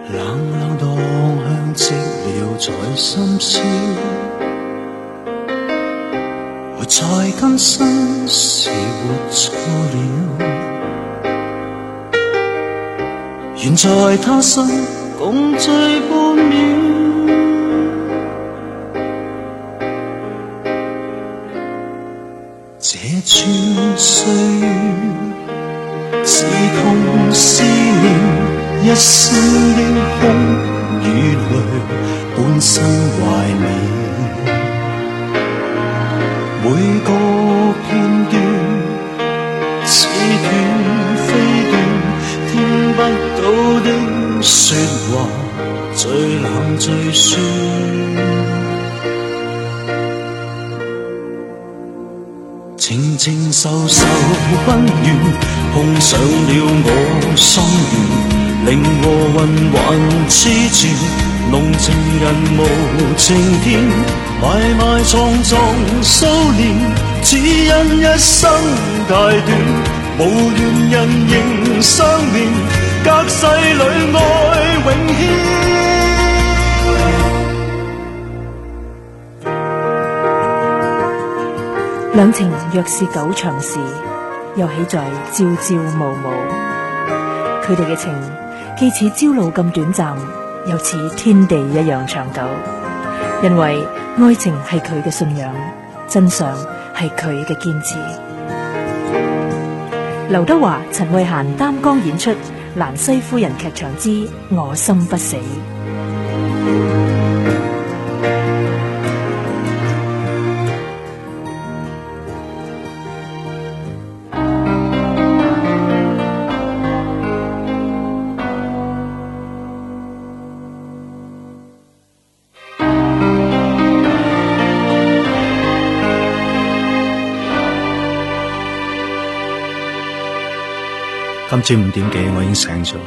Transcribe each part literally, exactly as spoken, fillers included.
冷冷當香積了在深宵，活在今生是活錯了，願在他生共聚半秒。這串歲月是痛是念，一生英雄與淚半生懷緬，每個片段似斷非斷，聽不到的說話最冷最酸。情情愁愁溫暖，碰上了我心願，令和魂還痴纏，濃情人無情天，埋埋藏藏數年，只因一生太短，無緣人仍相連，隔世裏愛永牽。 兩情若是久長時，又豈在朝朝暮暮。佢哋嘅情既似朝露咁短暫，又似天地一樣長久。因為愛情係佢嘅信仰，真相係佢嘅堅持。劉德華、陳慧嫻擔綱演出《蘭西夫人劇場之我心不死》。 今朝五點幾，我已經醒咗。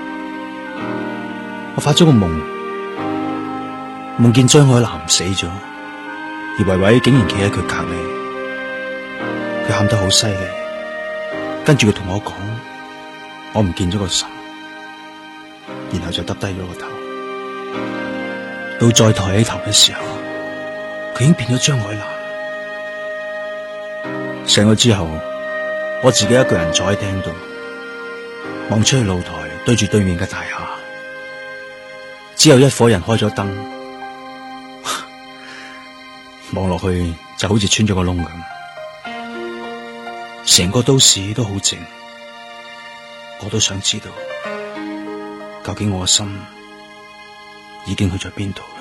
我發咗個夢，夢見張海南死咗，而維維竟然企喺佢隔籬，佢喊得好犀利。跟住佢同我講，我唔見咗個腎，然後就耷低咗個頭。到再抬起頭嘅時候，佢已經變咗張海南。醒咗之後，我自己一個人坐喺廳度。望出去露台，對住對面嘅大廈，只有一伙人開咗燈，望落去就好似穿咗個窿咁，成個都市都好靜。我都想知道，究竟我嘅心已經去咗邊度啦？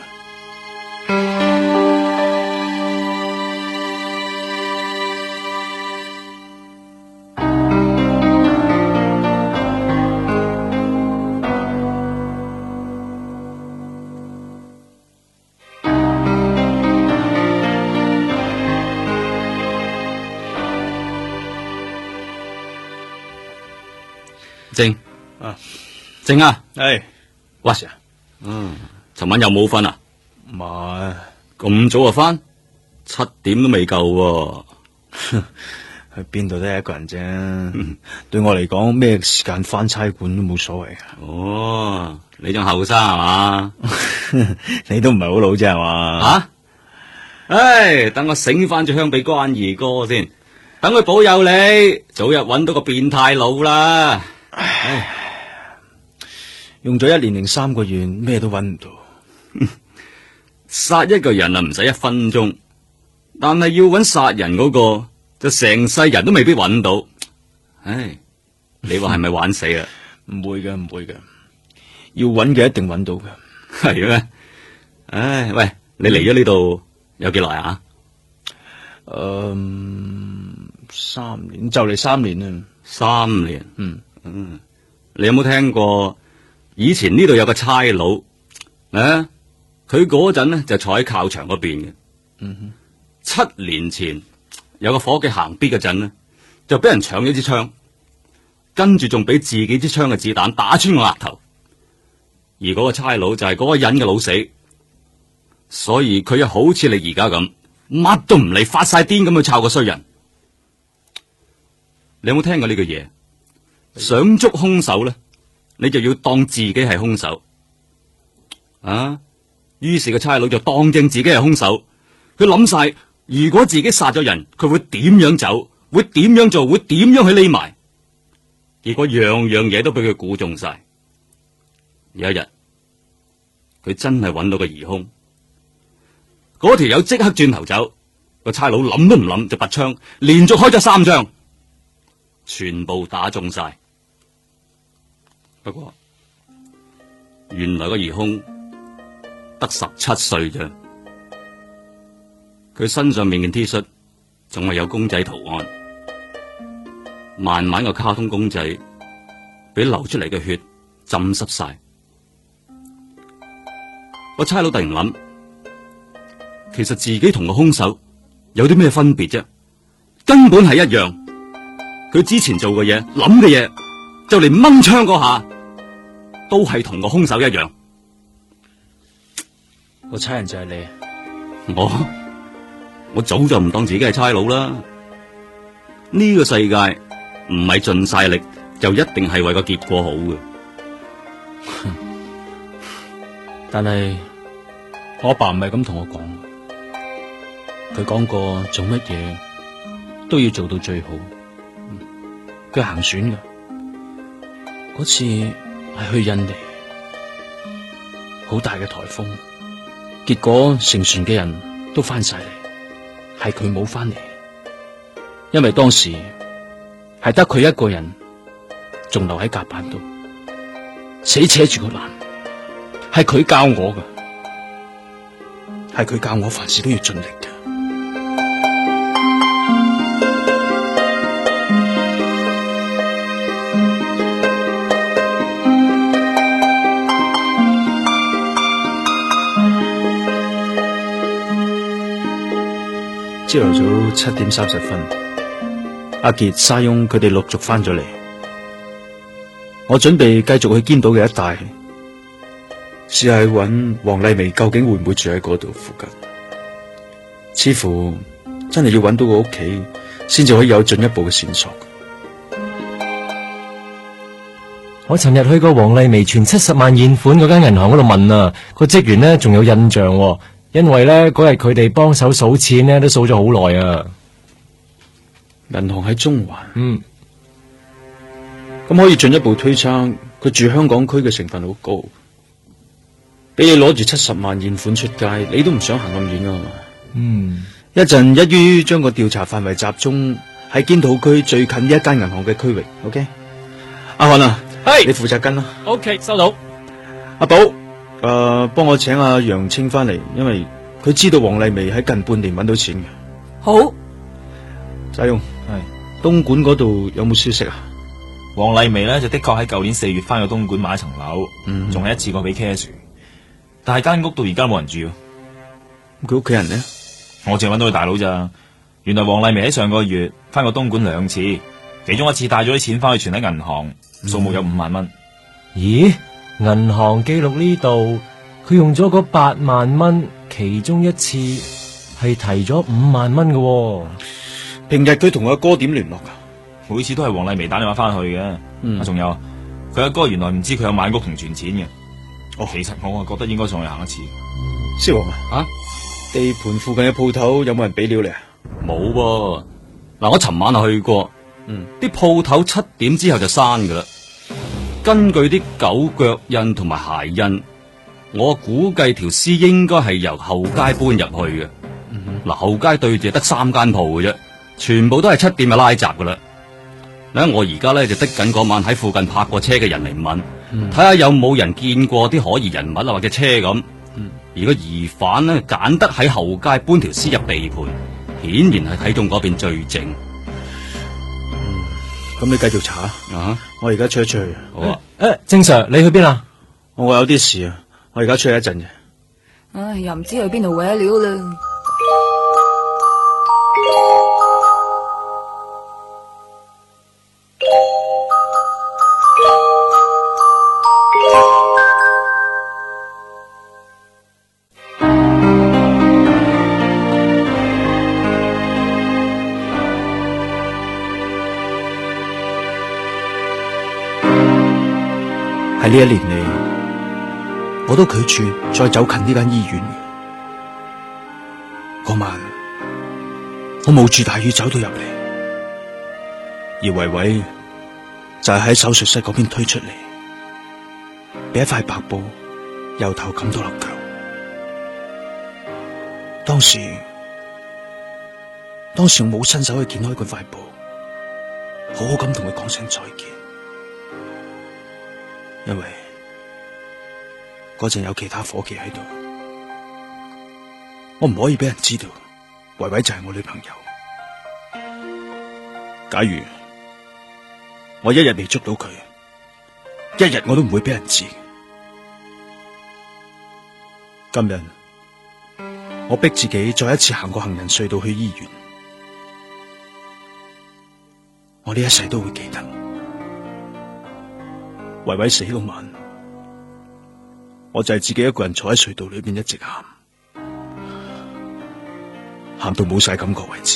靜啊， 靜啊， 係， 哇！Sir，嗯，尋晚又冇瞓啊？ 唔係， 咁早就返，七點都未夠喎。 去邊度都係一個人啫。嗯、對我嚟講，咩時間返差館都冇所謂噶。 哦，你仲後生係嘛？ 你都唔係好老啫係嘛？ 啊？唉，等我醒翻隻香俾關二哥先，等佢保佑你，早日搵到個變態佬啦。唉， 用咗一年零三個月，咩都搵唔到。 殺一個人啊，唔使一分鐘，但係要搵殺人嗰個，就成世人都未必搵到。唉，你話係咪玩死啊？ 唔會嘅，唔會嘅，要搵嘅一定搵到嘅。 係咩？唉，喂，你嚟咗呢度有幾耐啊？ 誒、嗯，三年，就嚟三年啦。 三年， 嗯。 嗯，你有冇聽過以前呢度有個差佬啊？佢嗰陣呢就坐喺靠牆嗰邊嘅。 嗯哼， 七年前有個伙計行咇嗰陣呢，就俾人搶咗支槍，跟住仲俾自己支槍嘅子彈打穿個額頭。而嗰個差佬就係嗰個人嘅老死，所以佢又好似你而家咁，乜都唔理，發晒癲咁去抄個衰人。你有冇聽過呢句嘢？想捉兇手咧，你就要當自己係兇手， 啊！於是個差佬就當正自己係兇手，佢諗晒如果自己殺咗人，佢會點樣走，會點樣做，會點樣去匿埋。結果樣樣嘢都俾佢估中晒。有一日，佢真係揾到個疑兇，嗰條友即刻轉頭走，個差佬諗都唔諗就拔槍，連續開咗三槍，全部打中晒。不過原來個疑兇得十七歲啫，佢身上面件 T 恤仲係有公仔圖案，慢慢個卡通公仔俾流出嚟嘅血浸濕晒。個差佬突然諗，其實自己同個兇手有啲咩分別啫？根本係一樣。佢之前做嘅嘢、諗嘅嘢，就連掹槍嗰下都係同個兇手一樣。 個差人就係你。 我我早就唔當自己係差佬啦。呢個世界唔係盡晒力就一定係為個結果好嘅。 但係我阿爸唔係咁同我講，佢講過做乜嘢都要做到最好。佢行船噶，嗰次係去印尼，好大嘅颱風，結果成船嘅人都翻晒嚟，係佢冇翻嚟，因為當時係得佢一個人仲留喺甲板度，死扯住個欄，係佢教我噶，係佢教我凡事都要盡力噶。朝頭早七點三十分，阿杰、沙翁佢哋陸續翻咗嚟，我準備繼續去堅島嘅一帶，試下去揾黃麗薇究竟會唔會住喺嗰度附近。似乎真係要揾到個屋企，先至可以有進一步嘅線索。 我尋日去過黃麗薇存七十萬現款嗰間銀行嗰度問啊，個職員呢仲有印象喎。因為咧嗰日佢哋幫手數錢咧，都數咗好耐啊。 銀行喺中環， 嗯， 咁可以進一步推測，佢住香港區嘅成分好高。俾你攞住七十萬現款出街，你都唔想行咁遠啊嘛。 嗯， 一陣一於將個調查範圍集中喺堅土區最近呢一間銀行嘅區域。OK， 阿漢啊，係你負責跟啦。 OK， 收到。 阿寶。誒，幫、呃、我請阿楊清翻嚟，因為佢知道黃麗薇喺近半年揾到錢嘅。 好， 沙翁係東莞嗰度有冇消息啊？ 黃麗薇咧就的確喺舊年四月翻去東莞買一層樓，仲係、嗯、一次過俾 cash， 但係間屋到而家冇人住。 佢屋企人呢？ 我淨係揾到佢大佬咋。原來黃麗薇喺上個月翻過東莞兩次，其中一次帶咗啲錢翻去存喺銀行，數目有五萬蚊。 咦？銀行記錄呢度，佢用咗嗰八萬蚊，其中一次係提咗五萬蚊嘅。 平日佢同阿哥點聯絡噶？ 每次都係黃麗薇打電話翻去嘅。嗯，仲有佢阿哥原來唔知佢有買屋同存錢嘅。哦，其實我啊覺得應該上去行一次。 蕭王啊，啊，地盤附近嘅鋪頭有冇人俾料你啊？ 冇噃。嗱，我尋晚就去過，嗯，啲鋪頭七點之後就閂噶啦。根據啲狗腳印同埋鞋印，我估計條屍應該係由後街搬入去嘅。嗱、嗯哼，後街對住得三間鋪嘅啫，全部都係七點就拉閘噶啦。嗱，我而家咧就的緊嗰晚喺附近泊過車嘅人嚟問，睇下、嗯、有冇人見過啲可疑人物啊或者車咁。嗯、而個疑犯呢，揀得喺後街搬條屍入地盤，顯然係睇中嗰邊最靜。 咁你繼續查啊！我而家出一出去。 好啊。 誒，正 Sir， 你去邊啊？ 我有啲事啊，我而家出去一陣嘅。 唉，又唔知去邊度搲料啦。 喺呢一年嚟， 我都拒絕再走近呢間醫院。嗰晚我冒住大雨走到入嚟，而維維就係喺手術室嗰邊推出嚟，俾一塊白布由頭冚到落腳。當時當時我冇伸手去掀開佢塊布，好好咁同佢講聲再見，因為嗰陣有其他伙計喺度，我唔可以俾人知道維維就係我女朋友。假如我一日未捉到佢，一日我都唔會俾人知。今日我逼自己再一次行過行人隧道去醫院，我呢一世都會記得。維維死嗰晚，我就係自己一個人坐喺隧道裏邊一直喊，喊到冇晒感覺為止。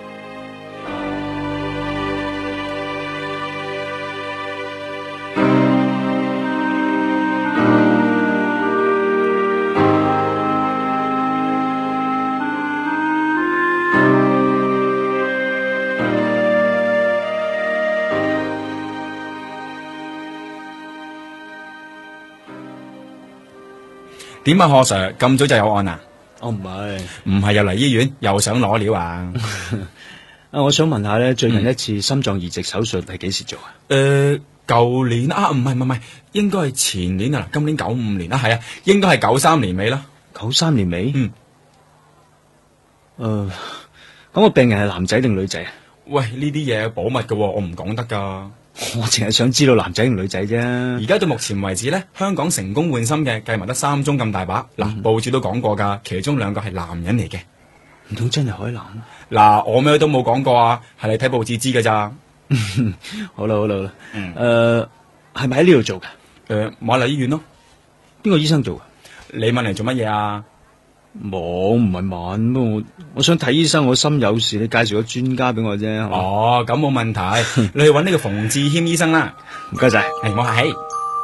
點啊，何 Sir 咁早就有案啊？ 我唔係， 唔係又嚟醫院，又想攞料啊？ 啊，我想問下咧，最近一次心臟移植手術係幾時做啊？ 誒、呃，舊年啊，唔係唔係唔係，應該係前年啊，今年九五年啊，係啊，應該係九三年尾啦。 九三年尾？ 嗯。 誒、呃，咁個病人係男仔定女仔啊？ 喂，呢啲嘢保密噶，我唔講得噶。 我淨係想知道男仔定女仔啫。 而家到目前為止咧，香港成功換心嘅計埋得三宗咁大把。嗱、嗯，報紙都講過噶，其中兩個係男人嚟嘅。 唔通真係海南？ 嗱，我咩都冇講過啊，係你睇報紙知噶咋。 好啦好啦好啦。 嗯。 誒，係咪喺呢度做噶？ 誒、呃，瑪麗醫院咯。 邊個醫生做噶？ 你問嚟做乜嘢啊？ 冇，唔係問，不過我我想睇醫生，我心有事，你介紹個專家俾我啫。 哦，咁冇問題，你去揾呢個馮志謙醫生啦。 唔該晒， 係我客氣。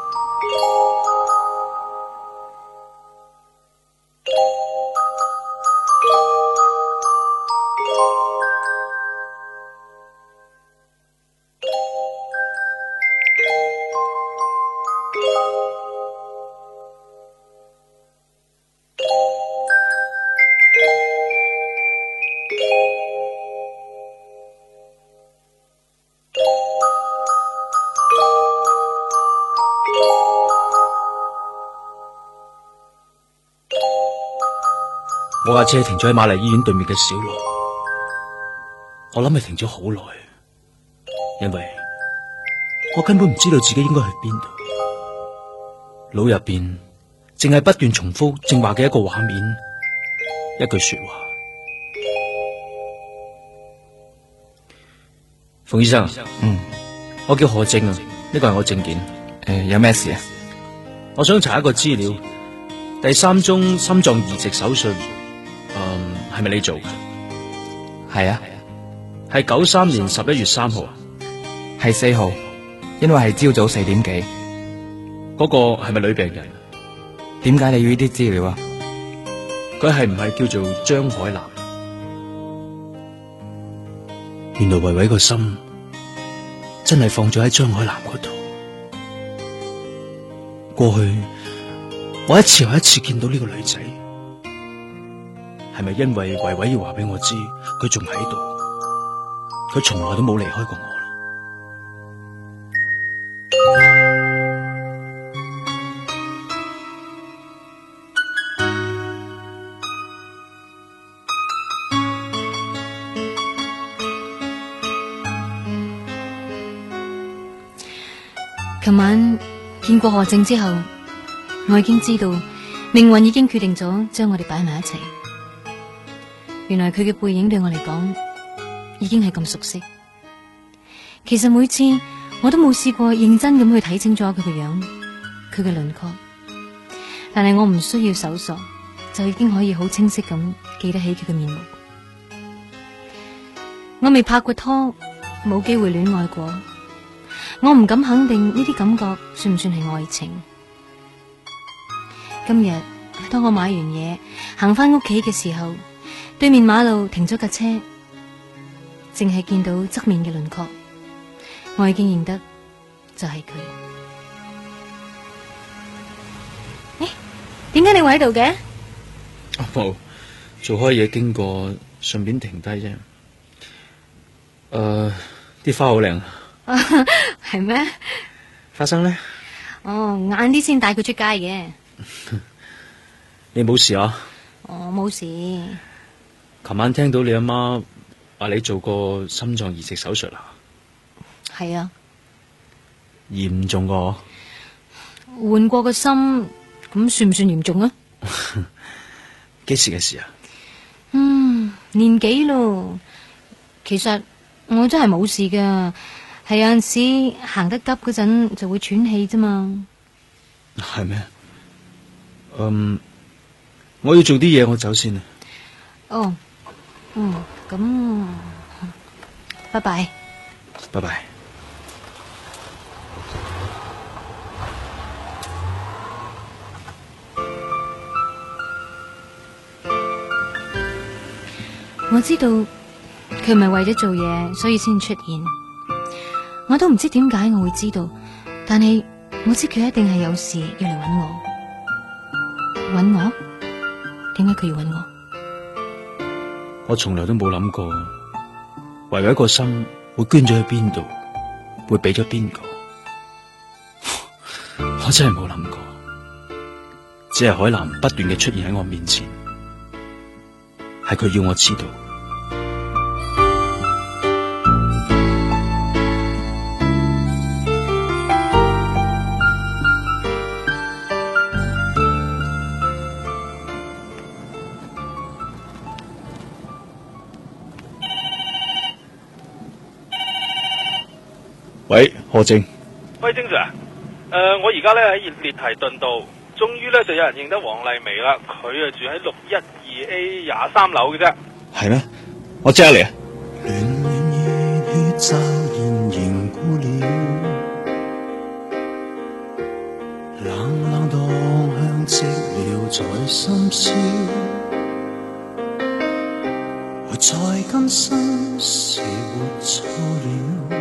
我架車停咗喺瑪麗醫院對面嘅小路，我諗係停咗好耐，因為我根本唔知道自己應該去邊度，腦入邊淨係不斷重複正話嘅一個畫面，一句說話。馮醫生， 嗯， 我叫何正啊，呢個係我證件。 誒、呃，有咩事啊？ 我想查一個資料，第三宗心臟移植手術。嗯，係咪你做嘅？ 係啊， 係九三年十一月三號， 係四號，因為係朝早四點幾。 嗰個係咪女病人？ 點解你要呢啲資料啊？ 佢係唔係叫做張海南？原來維維個心真係放咗喺張海南嗰度。過去我一次又一次見到呢個女仔。係咪因為維維要話俾我知佢仲喺度，佢從來都冇離開過我啦？ 琴晚見過何正之後，我已經知道命運已經決定咗將我哋擺埋一齊。原來佢嘅背影對我嚟講已經係咁熟悉。其實每次我都冇試過認真咁去睇清楚佢嘅樣，佢嘅輪廓，但係我唔需要搜索就已經可以好清晰咁記得起佢嘅面目。我未拍過拖，冇機會戀愛過，我唔敢肯定呢啲感覺算唔算係愛情。 今日當我買完嘢行翻屋企嘅時候，對面馬路停咗架車，淨係見到側面嘅輪廓，我已經認得就係佢。誒，點解你會喺度嘅？ 冇，做開嘢經過，順便停低啫。誒、呃，啲花好靚。 係咩？ 花生咧？ 哦，晏啲先帶佢出街嘅。 你冇事啊？ 我冇事。 琴晚聽到你阿媽話你做過心臟移植手術啊？ 係啊。 嚴重個？ 換過個心，咁算唔算嚴重啊？ 幾時嘅事啊？ 嗯，年幾咯。其實我真係冇事噶，係有陣時行得急嗰陣就會喘氣啫嘛。 係咩？嗯，我要做啲嘢，我走先啊。 哦，嗯，咁，拜拜。 拜拜。 我知道佢唔係為咗做嘢，所以先出現。我都唔知點解我會知道，但係我知佢一定係有事要嚟揾我。揾我？點解佢要揾我？ 我從來都冇諗過，為咗一個心會捐咗去邊度，會俾咗邊個。我真係冇諗過，只係海南不斷嘅出現喺我面前，係佢要我知道。喂，何正。 喂，正 Sir，誒、呃，我而家咧喺列提頓道，終於咧就有人認得黃麗薇啦。佢啊住喺六一二 A 廿三樓嘅啫。 係咩？我即刻嚟啊！ 暖暖熱血驟然凝固了，冷冷蕩向寂寥在深宵，活在今生是活錯了，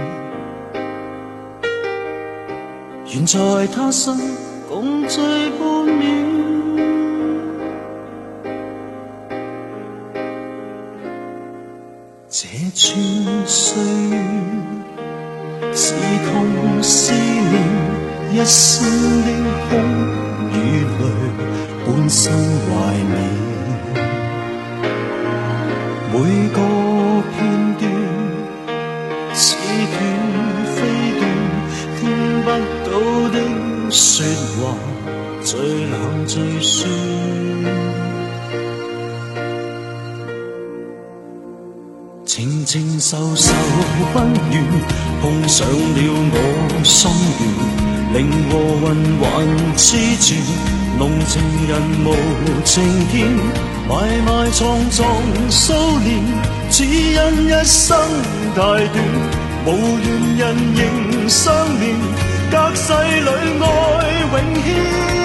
願在他生共聚半秒。這串歲月是痛是念，一生的空與淚，半生懷緬。每個片段似斷非斷，聽不到的說話，最冷最酸。靜靜受受溫暖，碰上了我心願，令和魂還痴轉，濃情人無情天，埋埋藏藏數年，只因一生太短，無緣人仍相戀，隔世裏愛永牽。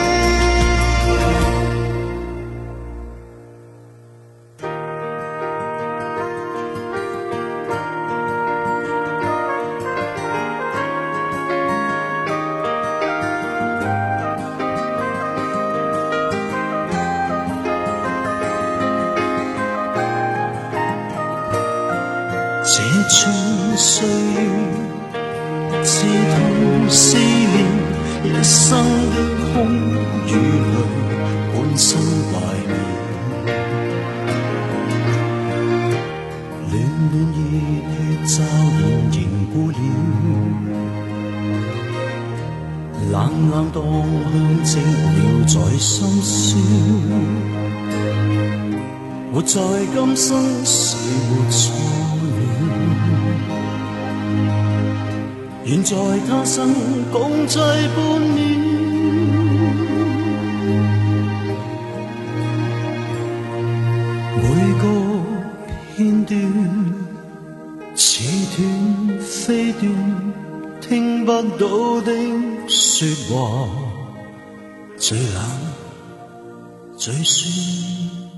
這串歲月似痛思念，一生的空與淚，半生懷緬。暖暖熱血驟然凝固了，冷冷蕩向寂寥在深宵，活在今生是活錯。願在他生共聚半秒，每個片段似斷非斷，聽不到的說話，最冷嘴酸。